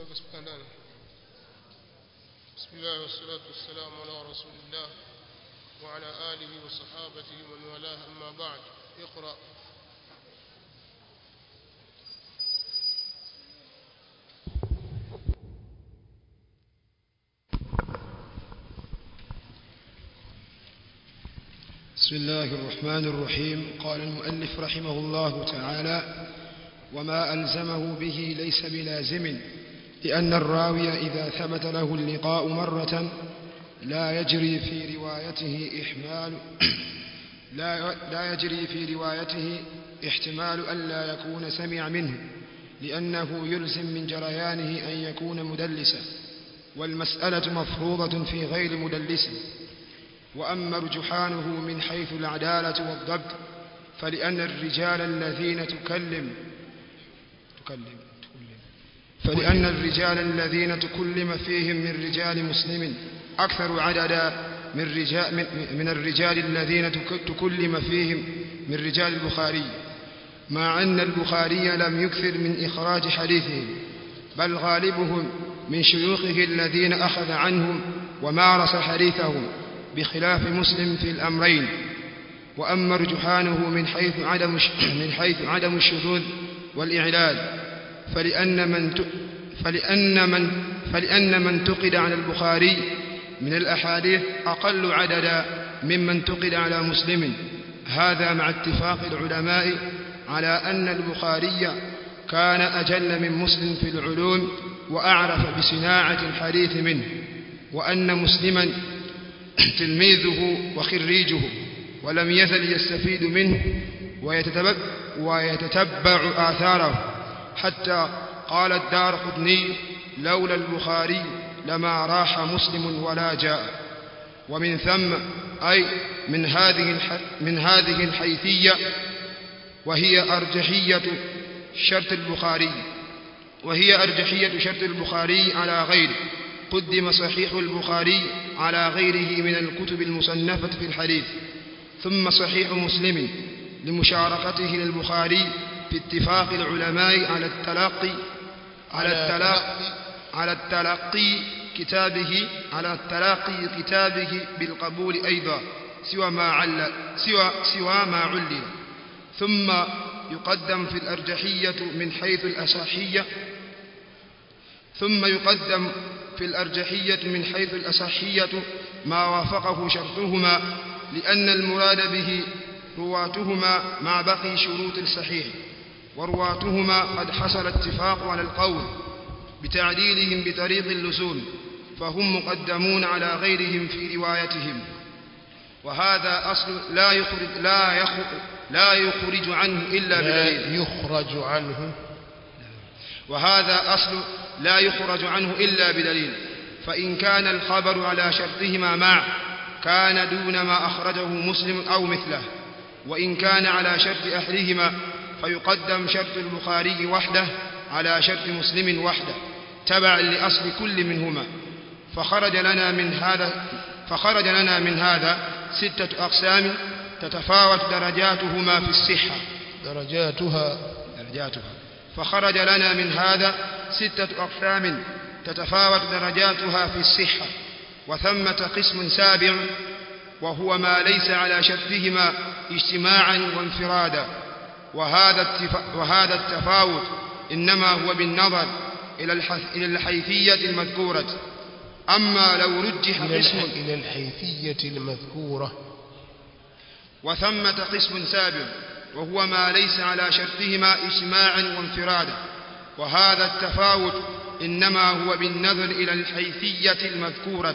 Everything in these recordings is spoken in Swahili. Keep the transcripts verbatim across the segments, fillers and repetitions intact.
بسم الله والصلاة والسلام على رسول الله وعلى آله وصحابته ومن والاه أما بعد. اقرأ. بسم الله الرحمن الرحيم. قال المؤلف رحمه الله تعالى: وما ألزمه به ليس بلازم، لأن الراوي إذا ثبت له اللقاء مرة لا يجري في روايته إحمال لا, لا يجري في روايته احتمال أن لا يكون سمع منه، لأنه يلزم من جريانه أن يكون مدلسا، والمسألة مفروضة في غير مدلس. وأما رجحانه من حيث العدالة والضبط فلأن الرجال الذين تكلم تكلم فلأن الرجال الذين تكلم فيهم من رجال مسلم أكثر عددا من, رجال من الرجال الذين تكلم فيهم من رجال البخاري، مع أن البخاري لم يكثر من إخراج حديثهم، بل غالبهم من شيوخه الذين أخذ عنهم ومارس حديثهم، بخلاف مسلم في الأمرين. وأما رجحانه من حيث عدم من حيث عدم الشذوذ والإعلال فلأن من فلأن من فلأن من انتقد على البخاري من الأحاديث أقل عددا ممن انتقد على مسلم، هذا مع اتفاق العلماء على أن البخاري كان أجل من مسلم في العلوم وأعرف بصناعة الحديث منه، وأن مسلما تلميذه وخريجه ولم يزل يستفيد منه ويتتبع, ويتتبع آثاره، حتى قال الدارقطني: لولا البخاري لما راح مسلم ولا جاء. ومن ثم أي من هذه من هذه الحيثية وهي أرجحية شرط البخاري وهي أرجحية شرط البخاري على غيره، قدم صحيح البخاري على غيره من الكتب المصنفة في الحديث، ثم صحيح مسلم لمشاركته للبخاري في اتفاق العلماء على التلقي على التلقي على التلقي كتابه على التلقي كتابه بالقبول أيضا، سوى ما عل سوى سوى ما علل. ثم يقدم في الأرجحية من حيث الأصحية ثم يقدم في الأرجحية من حيث الأصحية ما وافقه شرطهما، لأن المراد به رواتهما مع بقي شروط الصحيح، ورواتهما قد حصل اتفاق على القول بتعديلهم بطريق اللزوم، فهم مقدمون على غيرهم في روايتهم. وهذا أصل لا يخرج لا يخرج لا يخرج عنه إلا بدليل يخرج عنه وهذا أصل لا يخرج عنه إلا بدليل. فإن كان الخبر على شرطهما معا كان دون ما أخرجه مسلم أو مثله، وإن كان على شرط أحدهما فيقدم شرط البخاري وحده على شرط مسلم وحده تبعا لأصل كل منهما. فخرج لنا من هذا فخرج لنا من هذا ستة أقسام تتفاوت درجاتهما في الصحة درجاتها درجاتها فخرج لنا من هذا ستة أقسام تتفاوت درجاتها في الصحة. وثمة قسم سابع وهو ما ليس على شرطهما اجتماعا وانفرادا، وهذا وهذا التفاوت إنما هو بالنظر إلى الحيثية المذكورة. أما لو رجح قسم إلى الحيثية المذكورة. وثمة قسم سابع وهو ما ليس على شرطهما اجتماعا وانفرادا، وهذا التفاوت إنما هو بالنظر إلى الحيثية المذكورة.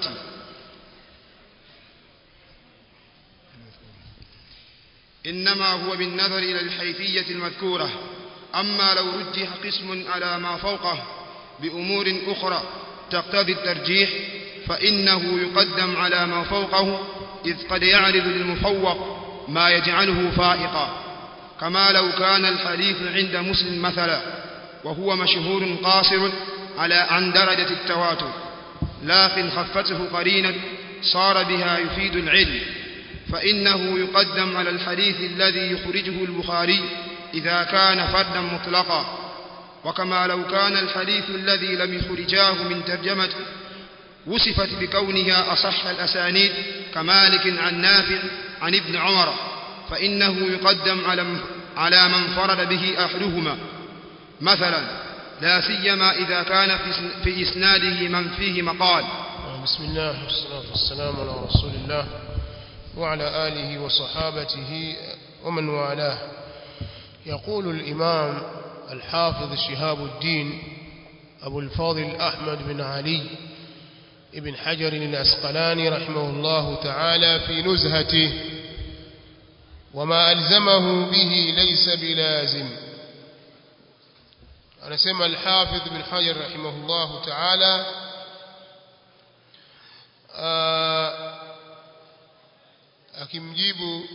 إنما هو بالنظر إلى الحيثية المذكورة. أما لو رجح قسم على ما فوقه بأمور أخرى تقتضي الترجيح فإنه يقدم على ما فوقه، إذ قد يعرض للمفوق ما يجعله فائقا، كما لو كان الحديث عند مسلم مثلا وهو مشهور قاصر على عن درجة التواتر، لكن خفته قرينة صار بها يفيد العلم، فإنه يقدم على الحديث الذي يخرجه البخاري إذا كان فردا مطلقا. وكما لو كان الحديث الذي لم يخرجاه من ترجمة وصفت بكونها أصح الأسانيد كمالك عن نافع عن ابن عمر فإنه يقدم على من فرد به أحدهما مثلا لا سيما إذا كان في إسناده من فيه مقال. بسم الله والصلاة والسلام على رسول الله وعلى آله وصحابته ومن والاه. يقول الإمام الحافظ شهاب الدين أبو الفاضل أحمد بن علي ابن حجر العسقلاني رحمه الله تعالى في نزهته: وما ألزمه به ليس بلازم. أنا سمع الحافظ بن حجر رحمه الله تعالى akimjibu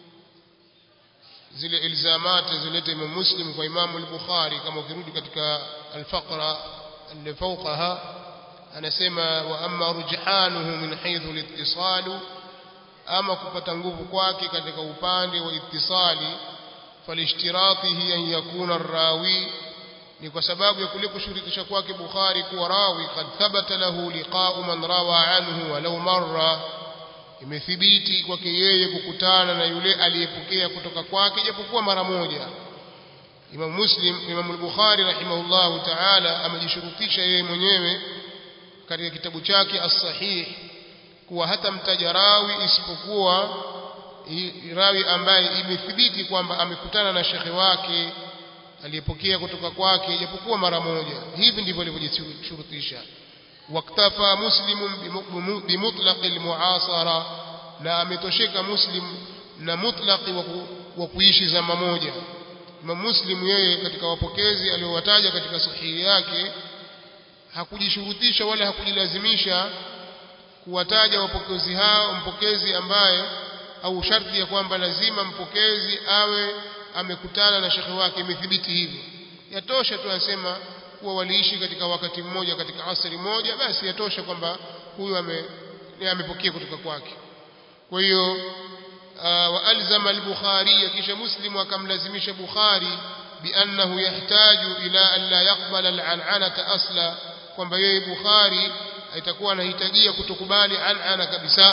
zile ilzamati zilete Imam Muslim kwa Imam al-Bukhari. Kama ukirudi katika al-faqra اللي فوقها anasema wa amma rujhanuhu min haythu al-ittisal, ama kupata nguvu kwake katika upande wa ittisali, falishtiratihi an yakuna ar-rawi, ni kwa sababu ya kule kushurutisha kwake Bukhari kuwa rawi kad thabata lahu liqa'u man rawa anhu walau marra, imethibiti kwake yeye kukutana na yule aliyepokea kutoka kwake japokuwa mara moja. Imam Muslim Imam al-Bukhari rahimahullahu ta'ala amejishurutisha yeye mwenyewe katika kitabu chake as-Sahih kuwa hata mtaja rawi isipokuwa rawi ambaye imethibiti kwamba amekutana na shekhi wake aliyepokea kutoka kwake japokuwa mara moja. Hivi ndivyo alivyojishurutisha. waktafa muslimun bimutlaq almuasara, na ametosheka Muslim na mutlaqi wa kuishi zama moja. Imam Muslim yeye katika wapokezi aliowataja katika sahihi yake hakujishurutisha wala hakujilazimisha kuwataja wapokezi hao, mpokezi ambaye au sharti ya kwamba lazima mpokezi awe amekutana na shekhi wake, imethibiti hivyo. Yatosha tu anasema kuwa waliishi katika wakati mmoja katika asri moja, basi yatosha kwamba huyu ame amepokea kutoka kwake. Kwa hiyo wa alzama al-Bukhari, kisha Muslim akamlazimisha Bukhari biannahu yahtaju ila an la yaqbala al-an'anata asla, kwamba yeye Bukhari itakuwa anahitajia kutokubali an'ana kabisa.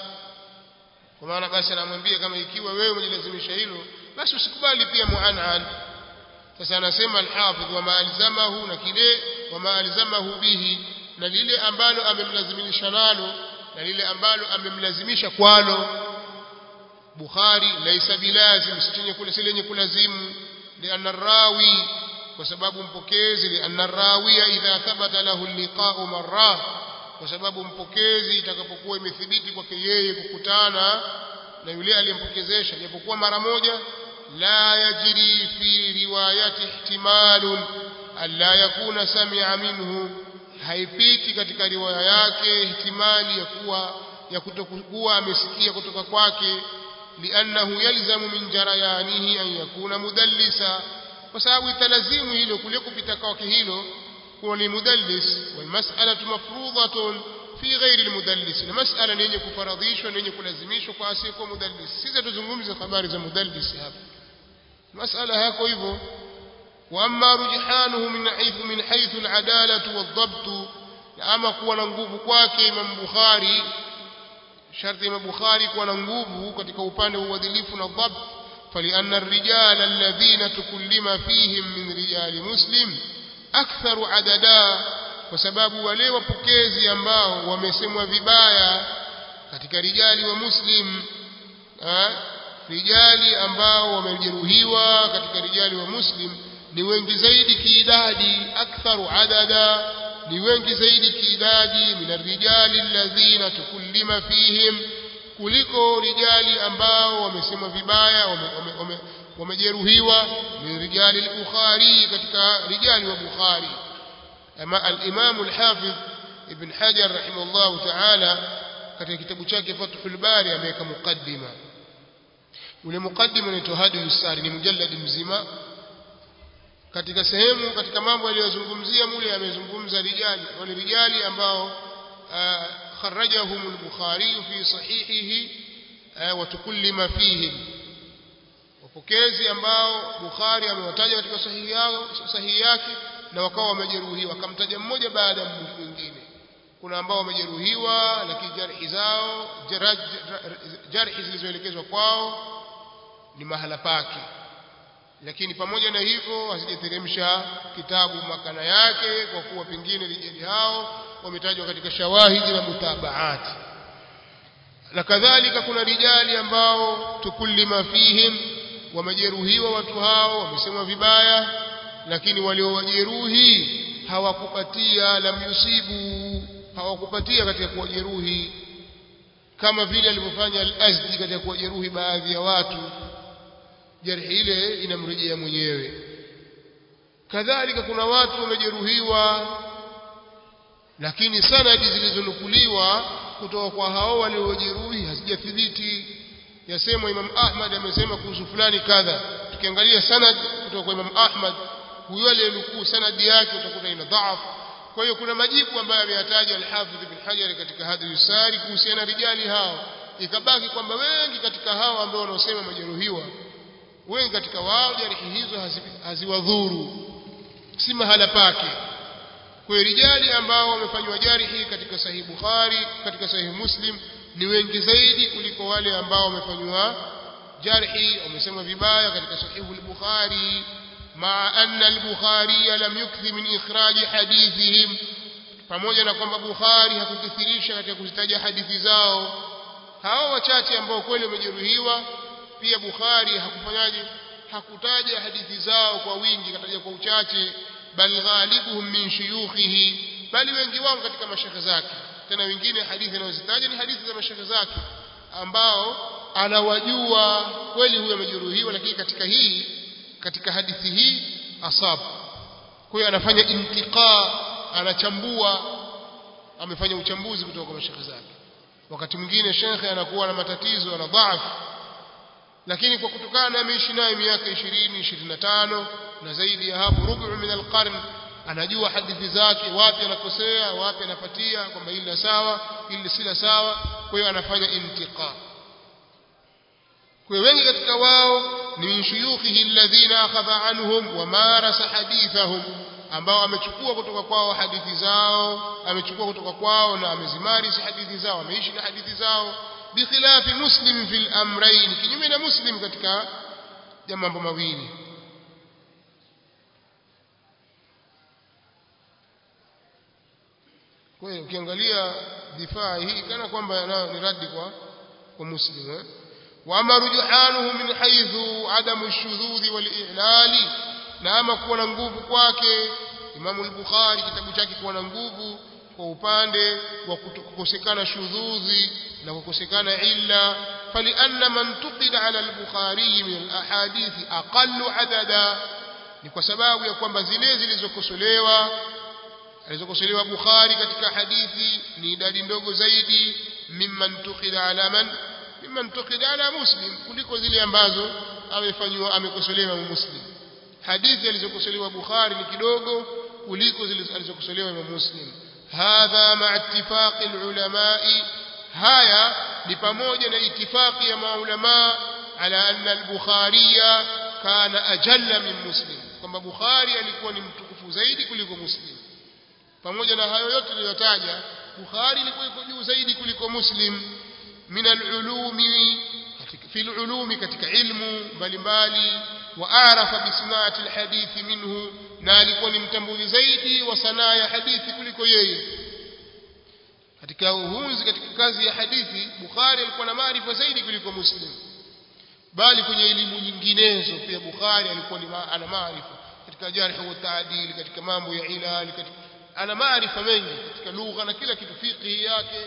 Kwa maana basi anamwambia kama ikiwa wewe umejilazimisha hilo basi usikubali pia mu'an'an. Sasa anasema al-Hafidh wa maalzamahu, na kile wa maalzamahu bihi, na lile ambalo amemlazimisha nalo na lile ambalo amemlazimisha kwalo Bukhari laisa bilazim, sichenye kule silenye kulazimu. Lianna rawi, kwa sababu mpokezi, lianna rawiya idha thabata lahu liqa'u marra, kwa sababu mpokezi itakapokuwa imethibiti kwake yeye kukutana na yule aliyempokezesha japokuwa mara moja, la yajri fi riwayati ihtimalun alla yakuna sami'a minhu, haipiti katika riwaya yake ihtimali ya kuwa ya kutokuwa amesikia kutoka kwake. Liannahu yalzamu min jarayanihi an yakuna mudallisa, kwa sababu italazimu hilo kule kupita kwake hilo kuwa ni mudallis. Wal mas'alatu mafruḍatun fi ghairi al-mudallis, na mas'ala ni yenye kufaradhishwa na yenye kulazimishwa kwa asiyekuwa mudallis. Sisi tuzungumze habari za mudallis hapa, mas'ala yako hivyo. Wa amma rujhanuhu min haythu min haythu al-adalatu wad-dabt, ama kuwa na nguvu kwake Imam Bukhari, sharti Imam Bukhari kuwa na nguvu katika upande wa uadilifu na dhabt. Falianna ar-rijal alladhina tukullima fihim min rijali Muslim aktharu adada, kwa sababu wale wapokezi ambao wamesemwa vibaya katika rijali wa Muslim, ha? rijali ambao wamejeruhiwa katika rijali wa Muslim ni wengi zaidi kiidadi, aktharu adada, ni wengi zaidi kiidadi min ar-rijali alladhina tukullima fihim, kuliko rijali ambao wamesemwa vibaya wamejeruhiwa wame, wame min rijali al-Bukhari, katika rijali wa Bukhari. Ama al-Imam al-Hafidh Ibn Hajar rahimahullah ta'ala katika kitabu chake Fathul Bari ameweka mukaddima. Ule mukaddima unaitwa Hadiyus Sari, ni mujallad mzima. Katika sehemu katika mambo aliyozungumzia mule amezungumza rijali, wale rijali ambao kharrajahum al-Bukhari fi sahihihi wa tukullima fihim, wapokezi ambao Bukhari amewataja katika sahihi yao sahihi yake na wakawa wamejeruhiwa, akamtaja mmoja baada ya mwingine. Kuna ambao wamejeruhiwa lakini jarhi zao jarhi zilizoelekezwa kwao ni mahala pake, lakini pamoja na hivyo hazijateremsha kitabu makana yake, kwa kuwa pengine rijali hao wametajwa katika shawahidi na mutabaati. Na kadhalika kuna rijali ambao tukullima fihim, wamejeruhiwa watu hao, wamesemwa vibaya, lakini waliowajeruhi hawakupatia lam yusibu, hawakupatia katika kuwajeruhi, kama vile alivyofanya al-Azdi katika kuwajeruhi baadhi ya watu, jarhi ile inamrejea mwenyewe. Kadhalika kuna watu wamejeruhiwa lakini sanadi zilizonukuliwa kutoka kwa hao waliojeruhi hazijathibiti. Yasemwa Imam Ahmad amesema kuhusu fulani kadha, tukiangalia sanad kutoka kwa Imam Ahmad, huyo aliyenukuu sanadi yake utakuta ina dhaifu. Kwa hiyo kuna majibu ambayo ameyataja al-Hafidh Ibn Hajar katika Hadith Sari kuhusiana na rijali hao, ikabaki kwamba wengi katika hao ambao wanaosema majeruhiwa, wengi katika wao jarihi hizo haziwadhuru, si mahala pake. Kwa rijali ambao wamefanywa jarihi katika Sahih Bukhari, katika Sahih Muslim ni wengi zaidi kuliko wale ambao wamefanywa jarihi wamesema vibaya katika Sahih al-Bukhari, ma anna al-Bukhari lam yukthi min ikhraj hadithihim, pamoja na kwamba Bukhari hakukithirisha katika kuzitaja hadithi zao. Hao wachache ambao kweli wamejeruhiwa, pia Bukhari hakufanyaje, hakutaja hadithi zao kwa wingi, kataja kwa uchache. Bal ghalibuhum min shuyukhihi, bali wengi wao katika mashekhe zake. Tena wengine hadithi anazozitaja ni hadithi za mashekhe zake ambao anawajua kweli huyo amejeruhiwa, lakini katika hii katika hadithi hii asab. Kwa hiyo anafanya intiqa, anachambua, amefanya uchambuzi kutoka kwa mashekhe zake. Wakati mwingine shekhe anakuwa na matatizo, ana dhaifu, lakini kwa kutokana na ameishi naye miaka ishirini ishirini na tano na zaidi ya hapo, rubu min alqarn, anajua hadithi zake, wapi anakosea, wapi anapatia, kwamba hili la sawa, hili si la sawa. Kwa hiyo anafanya intiqa. Kwa wengi katika wao ni min shuyukhihi alladhina akhadha anhum wa marasa hadithahum, ambao amechukua kutoka kwao hadithi zao, amechukua kutoka kwao na amezimarisi hadithi zao, ameishi na hadithi zao. Bikhilafi Muslim fil amrayn, kinyume na Muslim katika mambo mawili. Kwa hiyo ukiangalia difaa hii kana kwamba ni radi kwa kwa Muslim eh? Wa marjuhanuhu min haythu adamu ash-shudhudh wal-i'lal, na ama kuwa na nguvu kwake Imam al-Bukhari kitabu chake kuwa na nguvu kwa upande wa kukosekana shudhudhi na kukosekana illa. Fali anna man tuqida ala al-Bukhari min al-ahadith aqallu adada, ni kwa sababu ya kwamba zile zilizokosolewa alizokosolewa Bukhari katika hadithi ni idadi ndogo zaidi mimman tuqida ala man mimman tuqida ala Muslim, kuliko zile ambazo amefanywa amekosolewa Muslim. Hadithi alizokosolewa Bukhari ni kidogo kuliko zile alizokosolewa Muslim. Hadha ma'a ittifaqi al-ulama'i, haya ni pamoja na itifaqi ya maulama ala anna al-Bukhari kana ajalla min Muslim, kwamba Bukhari alikuwa ni mtukufu zaidi kuliko Muslim. Pamoja na hayo yote niliyotaja, Bukhari ilikuwa iko juu zaidi kuliko Muslim min al-ulumi, katika fil ulumi, katika ilmu mbalimbali, wa arafa bi sanati al-hadith minhu, na alikuwa ni mtambuzi zaidi wa sanaa ya hadithi kuliko yeye. Katika uhunzi katika kazi ya hadithi, Bukhari alikuwa na maarifa zaidi kuliko Muslim, bali kwenye elimu nyinginezo pia Bukhari alikuwa ni ana maarifa katika jarh wa taadil, katika mambo ya ilal, katika ana maarifa mengi katika lugha na kila kitu, fiqh yake.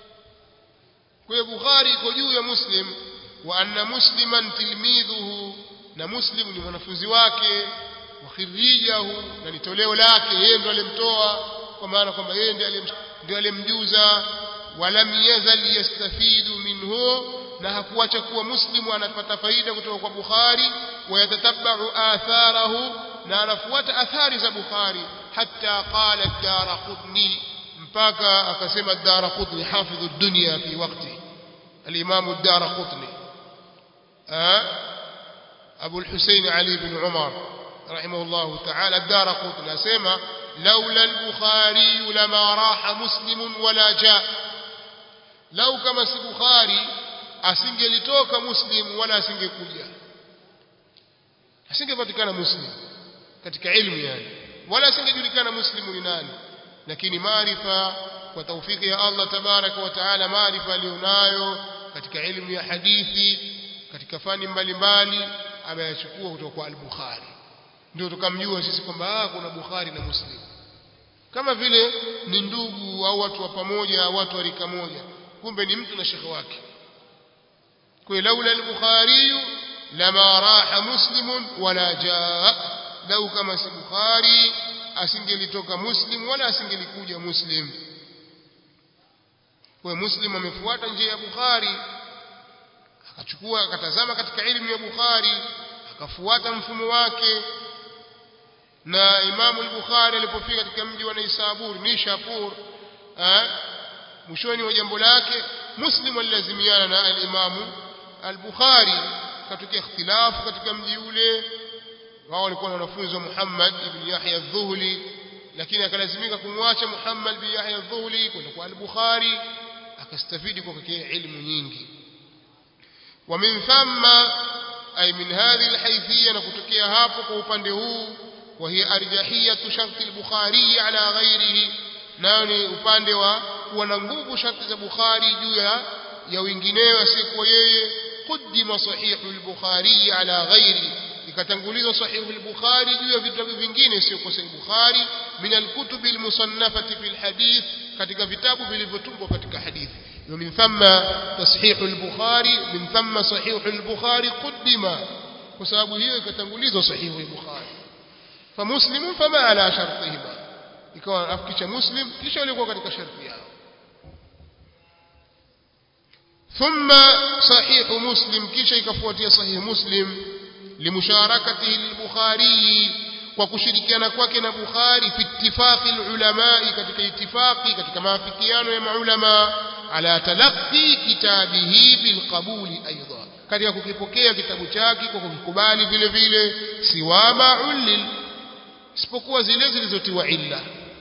Kwa hiyo Bukhari iko juu ya Muslim. Wa anna musliman tilmidhuhu, na Muslim ni mwanafunzi wake, wa khirijahu, na ni toleo lake, yeye ndiye alimtoa, kwa maana kwamba yeye ndiye alimjuza. Walam yazal yastafidu minhu, na hakuacha kuwa Muslimu anapata faida kutoka kwa Bukhari. Wa yatatabba'u atharahu, na anafuata athari za Bukhari. Hatta qala ad-Daraqutni, mpaka akasema ad-Daraqutni hafidhu ad-dunya fi waqti, al-Imam ad-Daraqutni Abu al-Husayn Ali ibn Umar rahimahullah ta'ala ad-Daraqutni anasema laula al-Bukhari lama raha muslimun wala jaa, lau kama si Bukhari asingelitoka Muslim wala asingekuja, asingepatikana Muslim katika ilmu yani, wala asingejulikana Muslimu ni nani. Lakini maarifa kwa taufiki ya Allah tabaraka wa taala, maarifa alionayo katika ilmu ya hadithi katika fani mbalimbali ameyachukua kutoka kwa al-Bukhari, ndio tukamjua sisi kwamba kuna Bukhari na Muslim, kama vile ni ndugu au watu wa pamoja, watu wa rika moja, kumbe ni mtu na shekhi wake. kwa laula al-Bukhari lama raha muslimun wala jaa, lau kama si Bukhari asingelitoka Muslim wala asingelikuja Muslim. kwa Muslim amefuata njia ya Bukhari, akachukua akatazama katika ilmu ya Bukhari, akafuata mfumo wake. na Imam al-Bukhari alipofika katika mji wa Naisabur Nishapur, eh mwishoni wa jambo lake Muslim alilazimiana na al-Imam al-Bukhari, katokea ikhtilafu katika mji ule. wao walikuwa na wanafunzi wa Muhammad ibn Yahya adh-Dhuhli, lakini akalazimika kumwacha Muhammad ibn Yahya adh-Dhuhli kwenda kwa al-Bukhari, akastafidi kwa kile ilmu nyingi. wa min thamma ay min hadhihi al-haythiyya, na kutokea hapo kwa upande huu, wa hiya arjahiyatu sharti al-Bukhari ala ghairihi, nayo ni upande wa kuwa na nguvu sharti za Bukhari juu ya ya wengineo asiyekuwa yeye. Qaddima sahihu al-Bukhari ala ghairihi, ikatangulizwa sahihu al-Bukhari juu ya vitabu vingine sio kwa sahihu Bukhari, min al-kutub al-musannafati fi al-hadith, katika vitabu vilivyotungwa katika hadithi. wa min thamma tashihu al-Bukhari, min thamma sahihu al-Bukhari qaddima, kwa sababu hiyo ikatangulizwa sahihu al-Bukhari. fa Muslim fama ala shartihima, ikawa afikisha Muslim kisha walikuwa katika sharti yao. thumma sahihu Muslim, kisha ikafuatia sahihu Muslim limusharakatihi al-Bukhari, kwa kushirikiana kwake na Bukhari, fi ittifaqi al-ulama, katika ittifaqi katika maafikiano ya maulama, ala talaqqi kitabihi bil qabuli aidan, katika kukipokea kitabu chake kwa kukubali vile vile, siwa ma'ulil, isipokuwa zile zilizotiwa illa.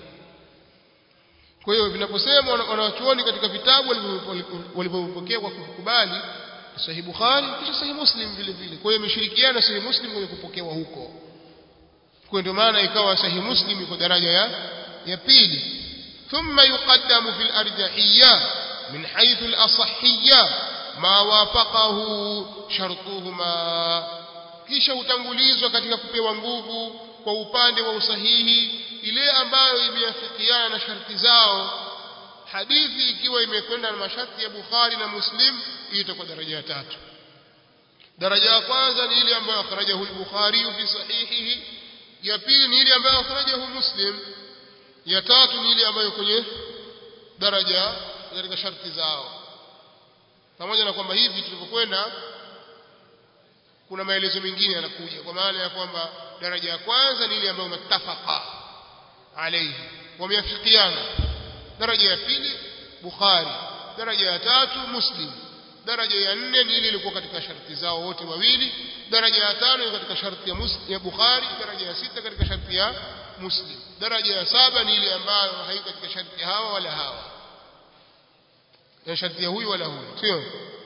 kwa hiyo vinaposema wanawachuoni katika vitabu walivyopokea kwa kukubali Sahih Bukhari kisha Sahih Muslim vile vile, kwa hiyo imeshirikiana Sahih Muslim kwenye kupokewa huko. kwa ndio maana ikawa Sahih Muslim iko daraja ya ya pili. thumma yuqaddamu fil arjahiyya min haythu al asahhiyya ma wafaqahu shartuhuma, kisha utangulizwa katika kupewa nguvu kwa upande wa usahihi ile ambayo imeafikiana na sharti zao. Hadithi ikiwa imekwenda na masharti ya Bukhari na Muslim, hii itakuwa daraja ya tatu. daraja ya kwanza ni ile ambayo akhrajahu al-Bukhari fi sahihihi, ya pili ni ile ambayo akhrajahu Muslim, ya tatu ni ile ambayo kwenye daraja katika sharti zao. Pamoja na kwamba hivi tulivyokwenda kuna maelezo mengine yanakuja, kwa maana ya kwamba daraja ya kwanza ni ile ambayo mutafaqa alayhi, wameafikiana. daraja ya pili Bukhari, daraja ya tatu Muslim, daraja ya nne ni ile ilikuwa katika sharti zao wote wawili, daraja ya tano ni katika sharti ya Muslim ya Bukhari, daraja ya sita katika sharti ya Muslim, daraja ya saba ni ile ambayo haiko katika sharti hawa wala hawa, ya sharti ya huyu wala huyu, sio.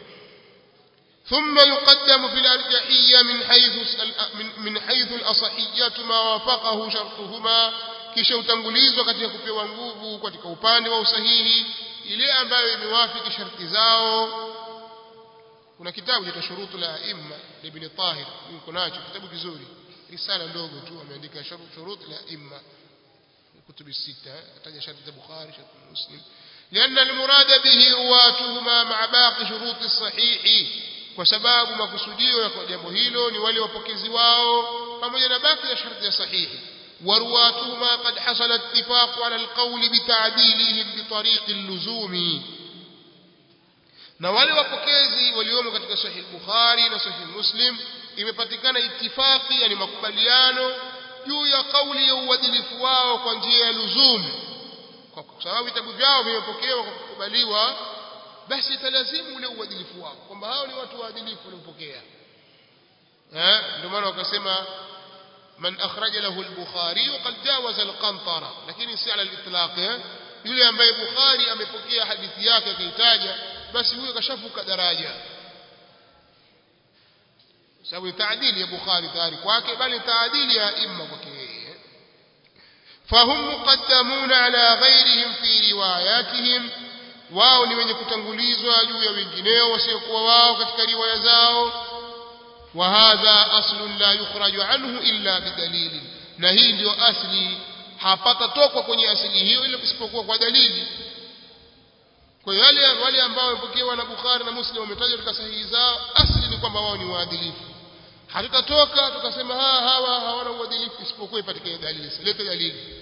ثم يقدم في الأرجحية من حيث من حيث الأصحية ما وافقه شرطهما, kisha utangulizwa katika kupewa nguvu katika upande wa usahihi ile ambayo imewafiki sharti zao. kuna kitabu cha shurutu la aimma ibn Tahir, yuko nacho kitabu kizuri, risala ndogo tu ameandika shurut la aimma kutubi sita, ataja sharti za Bukhari, sharti Muslim, لأن المراد به رواتهما مع باقي شروط الصحيح, kwa sababu makusudio ya jambo hilo ni wale wapokezi wao pamoja na baki ya sharti ya sahihi. ورواتهما قد حصل اتفاق على القول بتعديلهم بطريق اللزوم, na wale wapokezi waliomo katika Sahih Bukhari na Sahih Muslim imepatikana itifaki, yani makubaliano juu ya kauli ya uadilifu wao kwa njia ya luzum, kwa sababu vitabu vyao vimepokewa kwa kukubaliwa, basi italazimu ule uadilifu wao kwamba hao ni watu waadilifu waliopokea. eh ndio maana wakasema man akhraja lahu al-Bukhari qad jawaza al-qantara, lakini si ala al-itlaq. eh yule ambaye Bukhari amepokea hadithi yake akaitaja, basi huyo kashafuka daraja, sababu taadili ya Bukhari tayari kwake, bali taadili ya imma kwake yeye. Fahum muqaddamuna ala ghayrihim fi riwayatihim, wao ni wenye kutangulizwa juu ya wengineo wasiokuwa wao katika riwaya zao. Wa hadha aslun la yukhraju anhu illa bidalili, na hii ndio asli, hapata tokwa kwenye asili hiyo ile isipokuwa kwa dalili. Kwa hiyo wale wale ambao wamepokewa na Bukhari na Muslim wametajwa katika sahihi zao, asli ni kwamba wao ni waadilifu. Hatutatoka tukasema ha hawa hawana uadilifu isipokuwa ipatikane dalili. Leta dalili.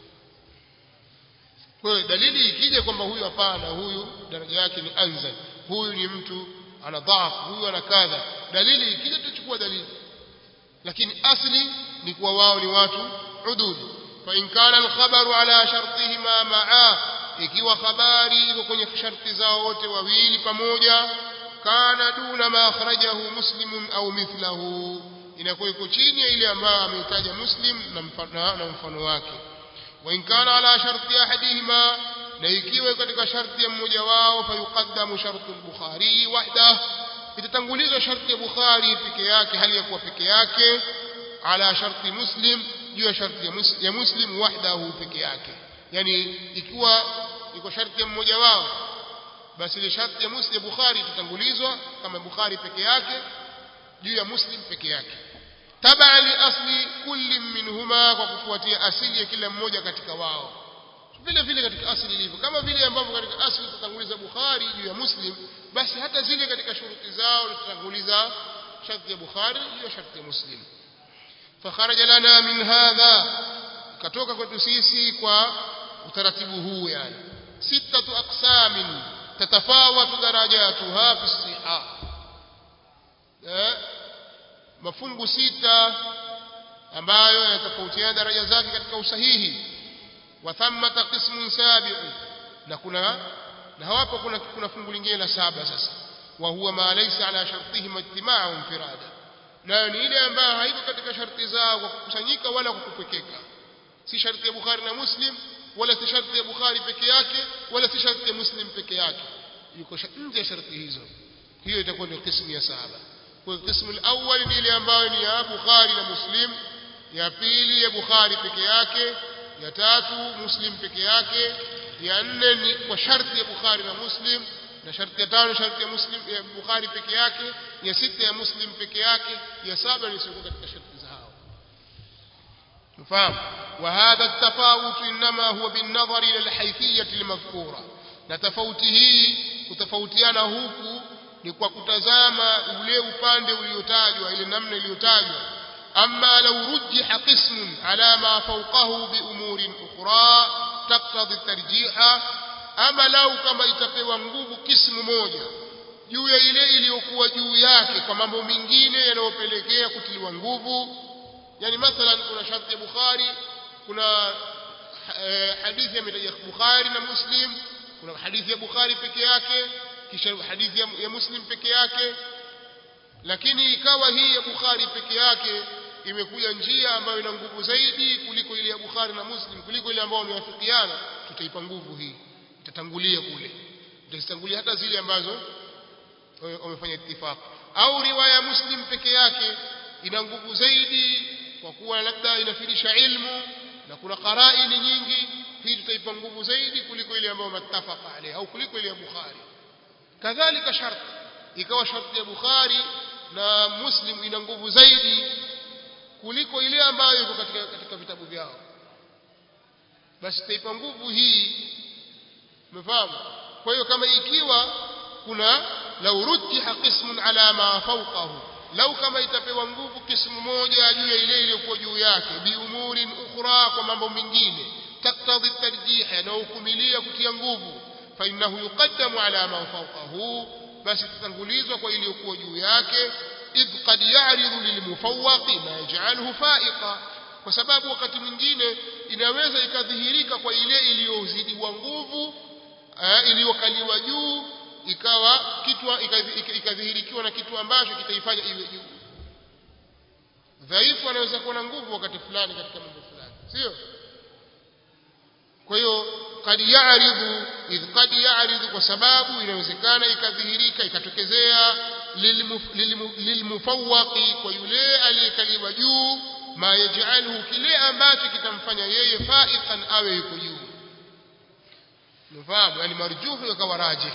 Kwa hiyo dalili ikija kwamba huyu hapana, huyu daraja yake ni anzal, huyu ni mtu ana dhaifu, huyu ana kadha, dalili ikija tuchukua dalili. Lakini asli ni kuwa wao ni watu udud. Fa in kana al-khabaru ala shartihima ma'a, ikiwa habari iko kwenye sharti zao wote wawili pamoja, kana duna ma akhrajahu Muslim au mithlahu, inakuwa iko chini ya ile ambayo ameitaja Muslim na mfano na mfano wake. Wa in kana ala sharti ahadihima, na ikiwa katika sharti ya mmoja wao, fayuqaddamu shartu al-Bukhari wahdahu, itatangulizwa sharti ya Bukhari peke yake hali ya kuwa peke yake, ala sharti Muslim, juu ya sharti ya Muslim wahdahu peke yake. Yani ikiwa iko sharti ya mmoja wao, basi ile sharti ya Muslim Bukhari tutangulizwa kama Bukhari peke yake juu ya Muslim peke yake, tabaa li asli kulli minhuma, kwa kufuatia asili ya kila mmoja katika wao. Vile vile katika asili ilivyo, kama vile ambavyo katika asili tutanguliza Bukhari juu ya Muslim, basi hata zile katika shuruti zao tutanguliza sharti ya Bukhari juu ya sharti ya Muslim. Fakharaja lana min hadha, katoka kwetu sisi kwa utaratibu huu, yani sitatu aqsamin tatafawatu darajatuha fi siha, eh mafungu sita ambayo yanatofautiana daraja zake katika usahihi. Wa thamma qismun sabi'u, na kuna na hapo kuna kuna fungu lingine la saba sasa. Wa huwa ma laysa ala shartihim ijtima'u infirada, nayo ni ile ambayo haiko katika sharti zao kwa kukusanyika wala kukupekeka. Si sharti ya Bukhari na Muslim, wala si sharti ya Bukhari peke yake, wala si sharti ya Muslim peke yake, yuko nje ya sharti hizo. Hiyo itakuwa ni qismu ya saba. Kwa qismu al-awwal ni ile ambayo ni ya Bukhari na Muslim, ya pili ya Bukhari peke yake, ya tatu Muslim peke yake, ya nne ni kwa sharti ya Bukhari na Muslim, na sharti ya tano sharti ya Muslim ya Bukhari peke yake, ya sita ya Muslim peke yake, ya saba ni sio katika sharti za hao. Mfahamu? Wa hadha at-tafawut inma huwa bin-nadhar ila al-haythiyyah al-madhkura, na tofauti hii, kutofautiana huku ni kwa kutazama ule upande uliotajwa, ile namna iliyotajwa. Amma law rujjiha qismun ala ma fawqahu bi umurin ukhra taqtadi at-tarjiha, ama lau kama itapewa nguvu kismu moja juu ya ile iliyokuwa juu yake kwa mambo mengine yanayopelekea kutiliwa nguvu. Yani mathalan kuna sharti ya Bukhari, kuna hadithi ya Bukhari na Muslim, kuna hadithi ya Bukhari peke yake, kisha hadithi ya Muslim peke yake, lakini ikawa hii ya Bukhari peke yake imekuja njia ambayo ina nguvu zaidi kuliko ile ya Bukhari na Muslim, kuliko ile ambayo wamewafikiana, tutaipa nguvu hii, itatangulia kule, itatangulia hata zile ambazo wamefanya ittifaq. Au riwaya ya Muslim peke yake ina nguvu zaidi kwa kuwa labda inafirisha ilmu na kuna qaraini nyingi, hii tutaipa nguvu zaidi kuliko ile ambayo mtafaqa alayha au kuliko ile ya Bukhari. Kadhalika sharti, ikawa sharti ya Bukhari na Muslim ina nguvu zaidi kuliko ile ambayo iko katika katika vitabu vyao, basi tutaipa nguvu hii. Umefahamu? Kwa hiyo kama ikiwa kuna law rujjiha qismun ala ma fawqahu, lau kama itapewa nguvu kismu moja juu ya ile iliyokuwa juu yake, bi umurin ukhra, kwa mambo mengine, taktadhi tarjiha, na ukumilia kutia nguvu, fa innahu yuqaddamu ala ma fawqahu, basi tutangulizwa kwa iliyokuwa juu yake. Idh qad ya'ridu lilmufawwaqi ma yaj'aluhu fa'iqa, kwa sababu wakati mwingine inaweza ikadhihirika kwa ile iliyozidiwa nguvu, iliyokaliwa juu, ikawa kitu ikadhihirikiwa na kitu ambacho kitaifanya iwe juu. dhaifu anaweza kuwa na nguvu wakati fulani katika mambo fulani, sio? Kwa hiyo kad ya'ridu idh kad ya'ridu, kwa sababu inawezekana ikadhihirika ikatokezea lilmufawwaqi, kwa yule aliyekaliwa juu, ma yaj'aluhu, kile ambacho kitamfanya yeye faiqan, awe yuko juu. Mfahamu, yani marjuhu yakawa rajih.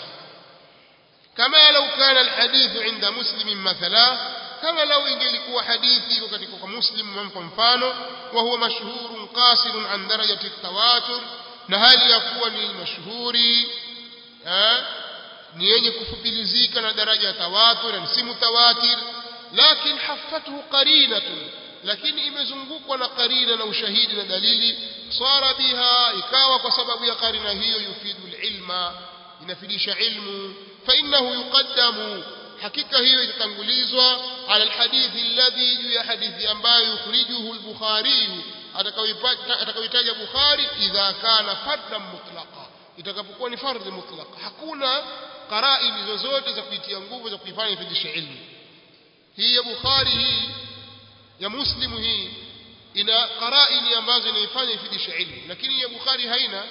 Kama lau kana alhadithu inda muslimin mathala, kama lau ingelikuwa hadithi iko katika kwa Muslim kwa mfano, wa huwa mashhurun qasirun an darajati at-tawatur, na hali ya kuwa ni mashuhuri eh ni yenye kufupilizika na daraja ya tawatur, na si mutawatir, lakini hafatuhu qarinatun, lakini imezungukwa na qarina na ushahidi na dalili, sara biha, ikawa kwa sababu ya qarina hiyo yufidu alilma, inafidisha ilmu, fa innahu yuqaddamu, hakika hiyo itatangulizwa ala alhadithi alladhi, juu ya hadithi ambayo yukhrijuhu al-Bukhari, atakayoitaja Bukhari, idha kana fardan mutlaqa, itakapokuwa ni fardhi mutlaqa, hakuna qaraini zozote za kuitia nguvu za kuifanya ifidishe ilmu. Hii ya Bukhari hii ya Muslim hii ina qaraini ambazo inaifanya ifidishe ilmu, lakini ya Bukhari haina.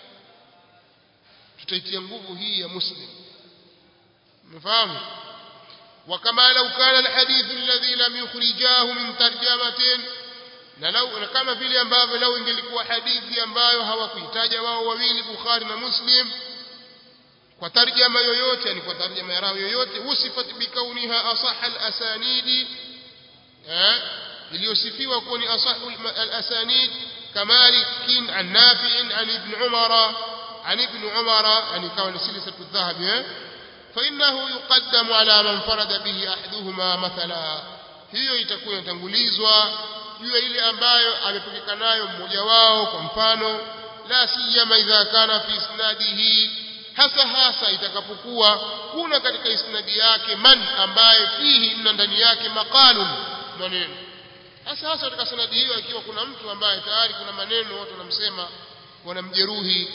Tutaitia nguvu hii ya Muslim. mfahamu. وكما لو كان الحديث الذي لم يخرجاه من ترجمة، na lau na kama vile ambavyo lau ingelikuwa hadithi ambayo hawakuitaja wao wawili Bukhari na Muslim kwa tarjama yoyote, yani kwa tarjama ya rawi yoyote, usifat bikauniha asah al-asanidi, eh iliyosifiwa kuwa ni asah al-asanid, kamalikin an nafi'in an ibn umara an ibn umara, yani kawa ni silsilatu dhahab, eh فإنه يقدم على من فرد به أحدهما مثلا, hiyo itakuwa inatangulizwa juu ya ile ambayo amepokeka nayo mmoja wao kwa mfano, la siyama idha kana fi isnadihi, hasa hasa itakapokuwa kuna katika isnadi yake man ambaye fihi, mna ndani yake maqalun, maneno, hasa hasa katika sanadi hiyo ikiwa kuna mtu ambaye tayari kuna maneno watu wanamsema, wanamjeruhi.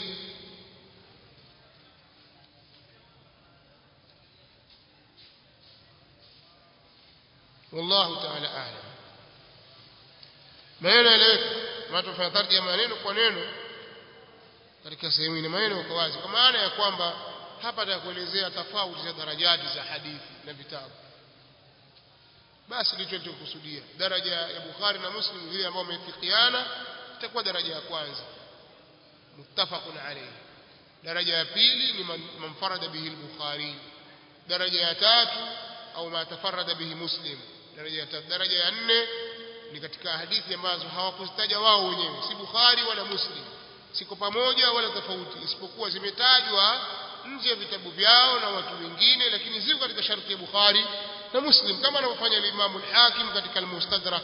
والله تعالى أعلم. maneno eleweka, watu wafanya tarjama maneno kwa neno katika sehemu ina maneno kwa wazi, kwa maana ya kwamba hapa atakuelezea tofauti za darajati za hadithi na vitabu. Basi ndicho tulichokusudia. Daraja ya Bukhari na Muslim ile ambayo wamefikiana itakuwa daraja ya kwanza, muttafaqun alayhi. Daraja ya pili ni man farada bihi al-Bukhari. Daraja ya tatu au ma tafarrada bihi Muslim. Daraja ya tatu. Daraja ya nne ni katika hadithi ambazo hawakuzitaja wao wenyewe, si Bukhari wala Muslim, siko pamoja wala tofauti, isipokuwa zimetajwa nje ya vitabu vyao na watu wengine, lakini ziko katika sharti ya Bukhari na Muslim, kama anavyofanya al-Imam al-Hakim katika al-Mustadrak.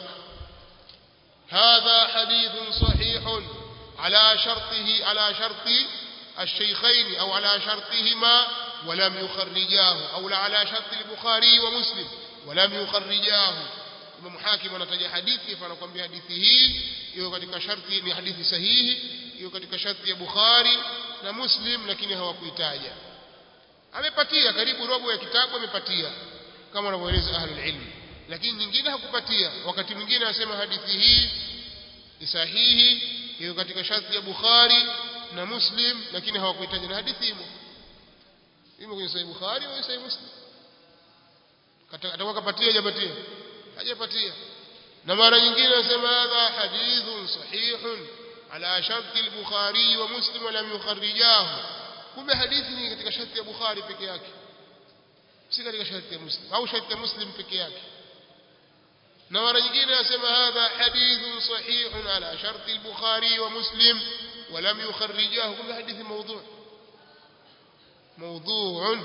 hadha hadithun sahihun ala shartihi ala sharti الشيخين أو على شرطهما ولم يخرجاه، أو على شرط البخاري ومسلم ولم يخرجاه. Imam Hakim anataja hadithi, anakuambia hadithi hii iko katika sharti, ni hadithi sahihi, iko katika sharti ya Bukhari na Muslim, lakini hawakuitaja. Amepatia karibu robo ya kitabu, amepatia kama wanavyoeleza ahlul ilm, lakini nyingine hakupatia. Wakati mwingine anasema hadithi hii ni sahihi, iko katika sharti ya Bukhari na Muslim, lakini hawakuitaja na hadithi hiyo imo kwenye Sahih Bukhari au Sahih Muslim. Atakuwa kapatia hajapatia, hajapatia. Na mara nyingine anasema hadha hadithun sahihun ala sharti al-Bukhari wa Muslim wa lam yukharrijahu, kumbe hadithi ni katika sharti ya Bukhari peke yake, si katika sharti ya Muslim, au sharti ya Muslim peke yake. Na mara nyingine anasema hadha hadithun sahihun ala sharti al-Bukhari wa Muslim wa lam yukharrijahu, kumbe hadithi mawdhu' mawdhu'un.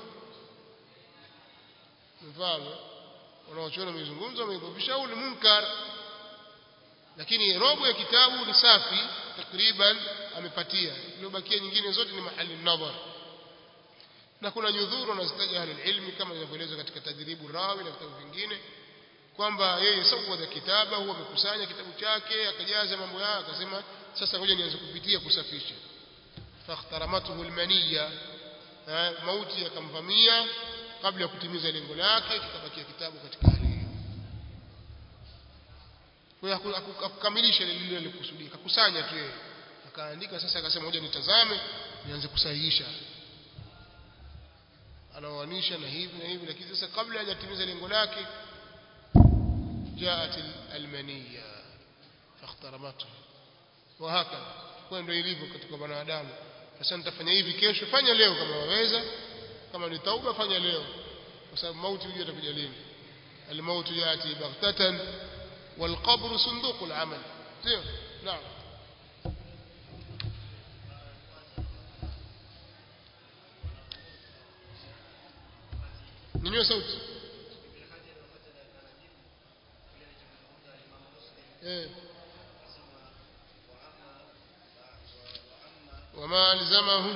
mfano wanaochona mizungumzo wameidhofisha au ni munkar, lakini robo ya kitabu ni safi takriban, amepatia. Iliyobakia nyingine zote ni mahali nadhar, na kuna nyudhuru wanazitaja ahli ilmi kama inavyoelezwa katika tadribu rawi na vitabu vingine, kwamba yeye sawada kitaba, huwa amekusanya kitabu chake akajaza mambo yake, akasema sasa ngoja nianze kupitia kusafisha. fakhtaramatuhu almaniya, mauti yakamvamia kabla ya kutimiza lengo lake, kitabakia kitabu katika hali hiyo. kwa hiyo akukamilisha lile alikusudia akakusanya tu yeye akaandika sasa akasema ngoja nitazame nianze kusahihisha anaoanisha na hivi na hivi lakini sasa kabla hajatimiza lengo lake jaat almaniya fakhtaramatu wa hakika kwa ndio ilivyo katika wanadamu sasa nitafanya hivi kesho fanya leo kama waweza kama ni tauba fanya leo kwa sababu mauti hujui atakuja lini الموت ياتي بغتة والقبر صندوق العمل سير نعم نيو صوت ايه وما ألزمه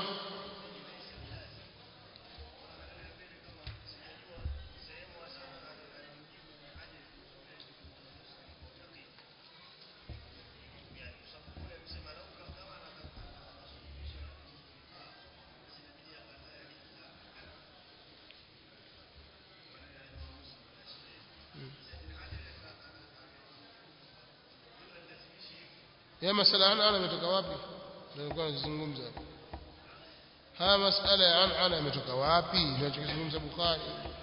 ya masala ana ana imetoka wapi nilikuwa nazungumza haya masala ya ana ana imetoka wapi tunachozungumza Bukhari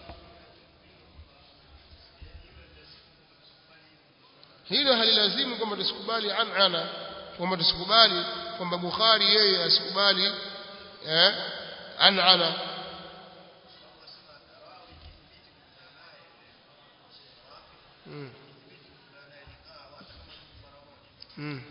hilo halilazimu kwamba tusikubali an ana kwamba tusikubali kwamba Bukhari yeye asikubali eh an ana mm mm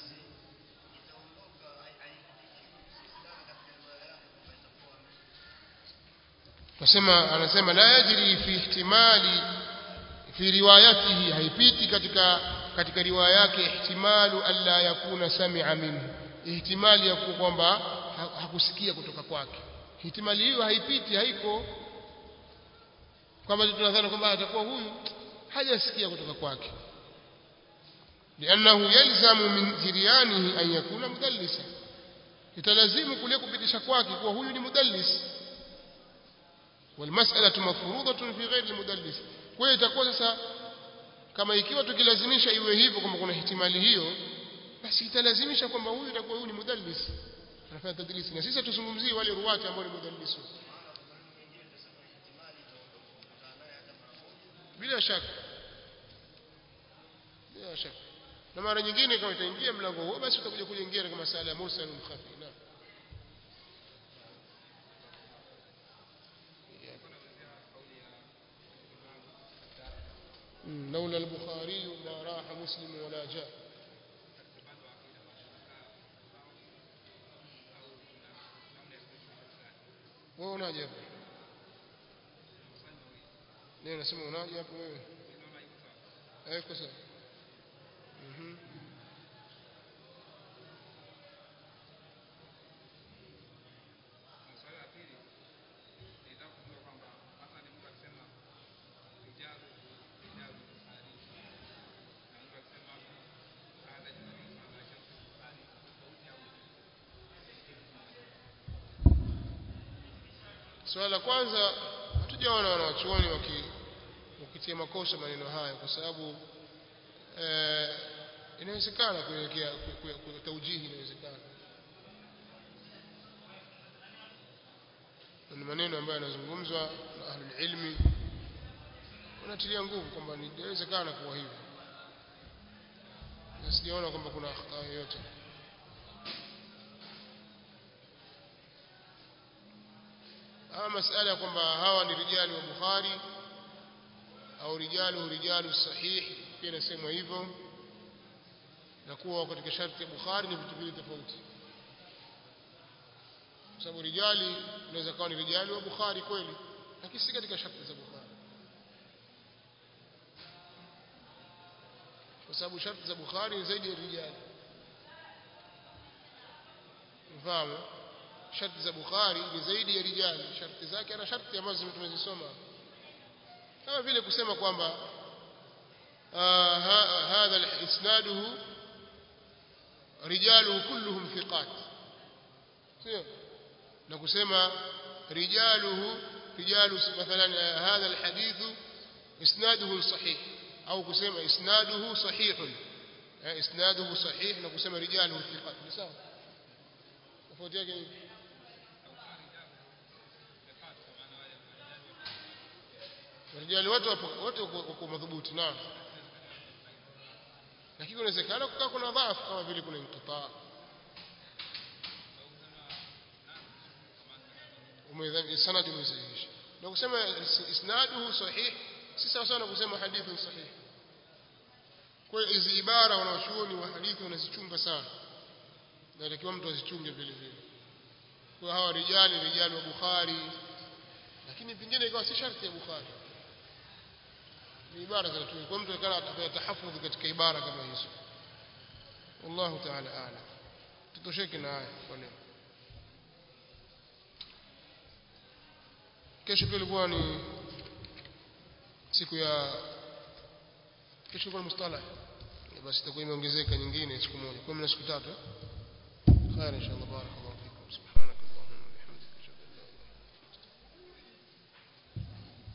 nasema anasema la yajri fi ihtimali fi riwayatihi haipiti katika katika riwaya yake ihtimalu alla yakuna sami'a minhu ihtimali ya kwamba hakusikia kutoka kwake ihtimali hiyo haipiti haiko kwamba tunadhani kwamba atakuwa huyu hajasikia kutoka kwake لانه يلزم من جريانه ان يكون مدلسا italazimu kule kupitisha kwake kwa huyu ni mudallis والمساله مفروضه في غير المدلس kwa hiyo itakuwa sasa kama ikiwa tukilazimisha iwe hivyo kama kuna ihtimali hiyo basi italazimisha kwamba huyu itakuwa huyu ni mudallis anafanya tadlis na sisi tuzungumzie wale ruwati ambao ni mudallisu bila shaka bila shaka na mara nyingine kama itaingia mlango huo basi utakuja kuingia kama masala ya mursal mkhafi na لولا البخاري ما راح مسلم ولا جاء wewe unaje hapo leo nasema unaje hapo wewe eh kwa sawa mhm swala la kwanza hatujaona wanawachuoni wakitia makosa maneno haya kwa sababu eh inawezekana kuelekea kwa taujihi inawezekana ni maneno ambayo yanazungumzwa na ahlul ilmi wanatilia nguvu kwamba inawezekana kuwa hivyo sijaona kwamba kuna khata yoyote ama masala kwamba hawa ni rijali wa Bukhari au rijalu rijalu sahih pia nasema hivyo na kuwa katika sharti ya Bukhari ni vitu viwili tofauti kwa sababu rijali inaweza kuwa ni rijali wa Bukhari kweli lakini si katika sharti za Bukhari kwa sababu sharti za Bukhari ni zaidi ya rijali mfahamu sharti za Bukhari ni zaidi ya rijali sharti zake ana sharti ambazo tumezisoma kama vile kusema kwamba hadha al-isnaduhu rijaluhu kulluhum thiqat sio na kusema rijaluhu rijalu mathalan hadha al-hadith isnaduhu sahih au kusema isnaduhu sahih isnaduhu sahih na kusema rijaluhu thiqat ni sawa tofauti yake ni rijali watu wote wako madhubuti na lakini inawezekana kukaa kuna dhaifu kama vile kuna inqitaa umedhani sanad umesahihisha na kusema isnaduhu sahih si sawa sawa na kusema hadithi sahih kwa hizi ibara wanaochuoni wa hadithi wanazichunga sana na inatakiwa mtu azichunge vile vile kwa hawa rijali rijali wa Bukhari lakini vingine ikawa si sharti ya Bukhari ni ibara zinatumika kwa mtu akana atahafudhi katika ibara kama hizo wallahu ta'ala a'lam tutosheke na haya kwa leo kesho pia ilikuwa ni siku ya kesho kwa mustalah basi itakuwa imeongezeka nyingine siku moja kwa mna siku tatu khair inshallah barakallahu